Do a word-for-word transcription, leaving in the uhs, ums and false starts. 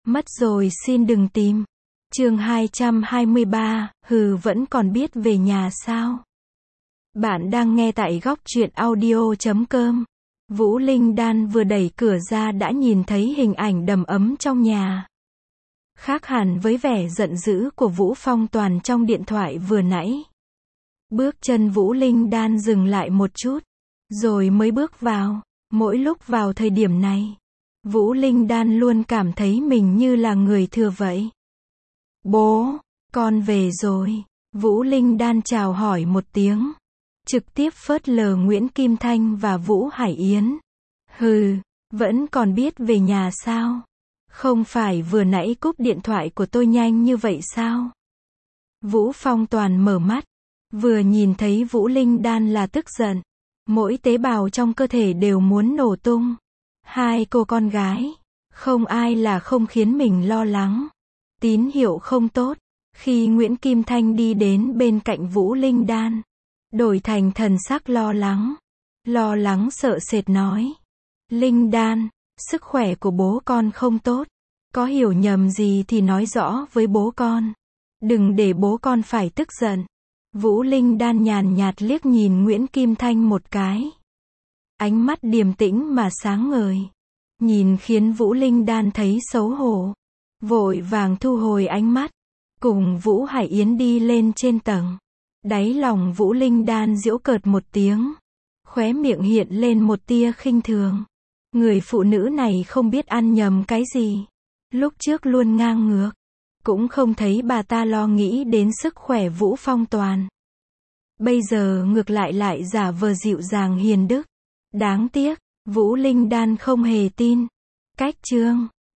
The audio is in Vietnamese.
Mất rồi xin đừng tìm. Chương hai trăm hai mươi ba, hừ vẫn còn biết về nhà sao? Bạn đang nghe tại góc truyện audio chấm com. Vũ Linh Đan vừa đẩy cửa ra đã nhìn thấy hình ảnh đầm ấm trong nhà. Khác hẳn với vẻ giận dữ của Vũ Phong Toàn trong điện thoại vừa nãy. Bước chân Vũ Linh Đan dừng lại một chút, rồi mới bước vào. Mỗi lúc vào thời điểm này, Vũ Linh Đan luôn cảm thấy mình như là người thừa vậy. Bố, con về rồi. Vũ Linh Đan chào hỏi một tiếng, trực tiếp phớt lờ Nguyễn Kim Thanh và Vũ Hải Yến. Hừ, vẫn còn biết về nhà sao? Không phải vừa nãy cúp điện thoại của tôi nhanh như vậy sao? Vũ Phong Toàn mở mắt, vừa nhìn thấy Vũ Linh Đan là tức giận. Mỗi tế bào trong cơ thể đều muốn nổ tung. Hai cô con gái, không ai là không khiến mình lo lắng. Tín hiệu không tốt. Khi Nguyễn Kim Thanh đi đến bên cạnh Vũ Linh Đan, đổi thành thần sắc lo lắng. Lo lắng sợ sệt nói. Linh Đan, sức khỏe của bố con không tốt. Có hiểu nhầm gì thì nói rõ với bố con. Đừng để bố con phải tức giận. Vũ Linh Đan nhàn nhạt liếc nhìn Nguyễn Kim Thanh một cái. Ánh mắt điềm tĩnh mà sáng ngời. Nhìn khiến Vũ Linh Đan thấy xấu hổ. Vội vàng thu hồi ánh mắt. Cùng Vũ Hải Yến đi lên trên tầng. Đáy lòng Vũ Linh Đan giễu cợt một tiếng. Khóe miệng hiện lên một tia khinh thường. Người phụ nữ này không biết ăn nhầm cái gì. Lúc trước luôn ngang ngược. Cũng không thấy bà ta lo nghĩ đến sức khỏe Vũ Phong Toàn. Bây giờ ngược lại lại giả vờ dịu dàng hiền đức. Đáng tiếc, Vũ Linh Đan không hề tin. Cách chương